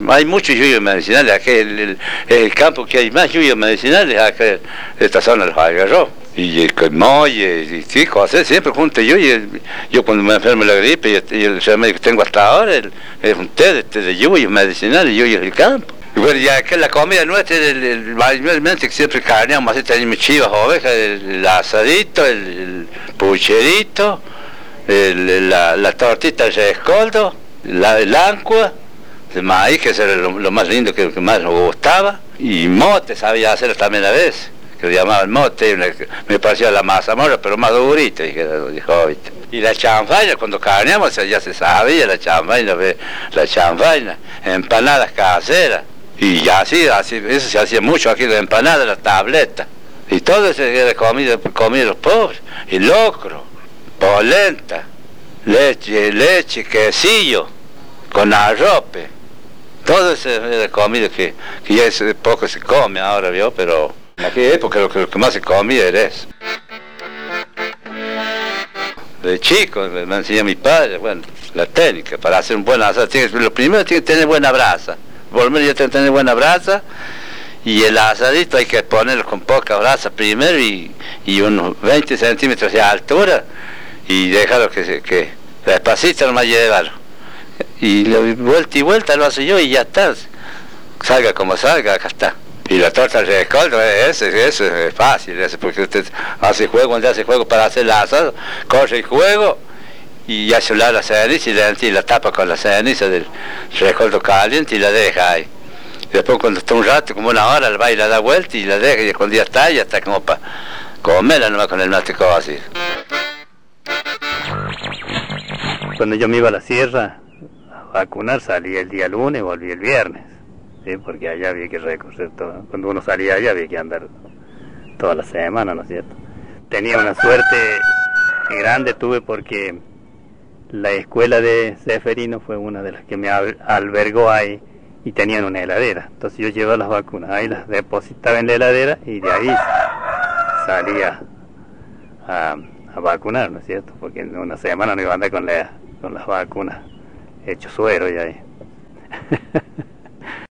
Hay muchos yuyos medicinales, aquí el campo que hay más yuyos medicinales, acá esta zona de los Algarrobos. Y el colmoye, y sí, cosas siempre junto yo cuando me enfermo de la gripe y el remedio que tengo hasta ahora es un té de yuyos medicinales, yuyos del campo. Y bueno, ya que la comida nuestra, mayormente que siempre carneamos, así tenemos chivas, ovejas, el asadito, el pucherito, la tortita de rescoldo, el ancua, el maíz, que era lo más lindo que más nos gustaba, y mote sabía hacer también a veces, que lo llamaban mote, me parecía la mazamorra, pero más durita, dijo, y la chanfaina, cuando carneamos ya se sabía la chanfaina, empanadas caseras, y así, eso se hacía mucho aquí, la empanada, la tableta, y todo eso era comida de los pobres, y locro, polenta, leche, quesillo, con arrope. Todo eso era comida que ya es poco se come ahora, ¿vio? Pero en aquella época lo que más se comía era eso. De chico me enseñó mi padre, bueno, la técnica para hacer un buen asado. Lo primero tiene que tener buena brasa. Por lo menos ya tiene que tener buena brasa. Y el asadito hay que ponerlo con poca brasa primero y unos 20 centímetros de altura. Y dejarlo que despacito nomás llevarlo. Y vuelta y vuelta lo hace yo y ya está. Salga como salga, acá está. Y la torta de rescoldo, eso es fácil, porque usted hace juego para hacer el asado, corre el juego y ya se la ceniza y la tapa con la ceniza del rescoldo caliente y la deja ahí. Y después cuando está un rato, como una hora, va y la da vuelta y la deja, y cuando ya está como para comerla nomás con el mate así. Cuando yo me iba a la sierra a vacunar, salía el día lunes, volví el viernes, ¿sí? Porque allá había que recorrer todo. Cuando uno salía allá había que andar toda la semana, ¿no es cierto? Tenía una suerte grande, tuve, porque la escuela de Seferino fue una de las que me albergó ahí y tenían una heladera. Entonces yo llevaba las vacunas ahí, las depositaba en la heladera y de ahí salía a vacunar, ¿no es cierto? Porque en una semana no iba a andar con las vacunas hecho suero y ahí.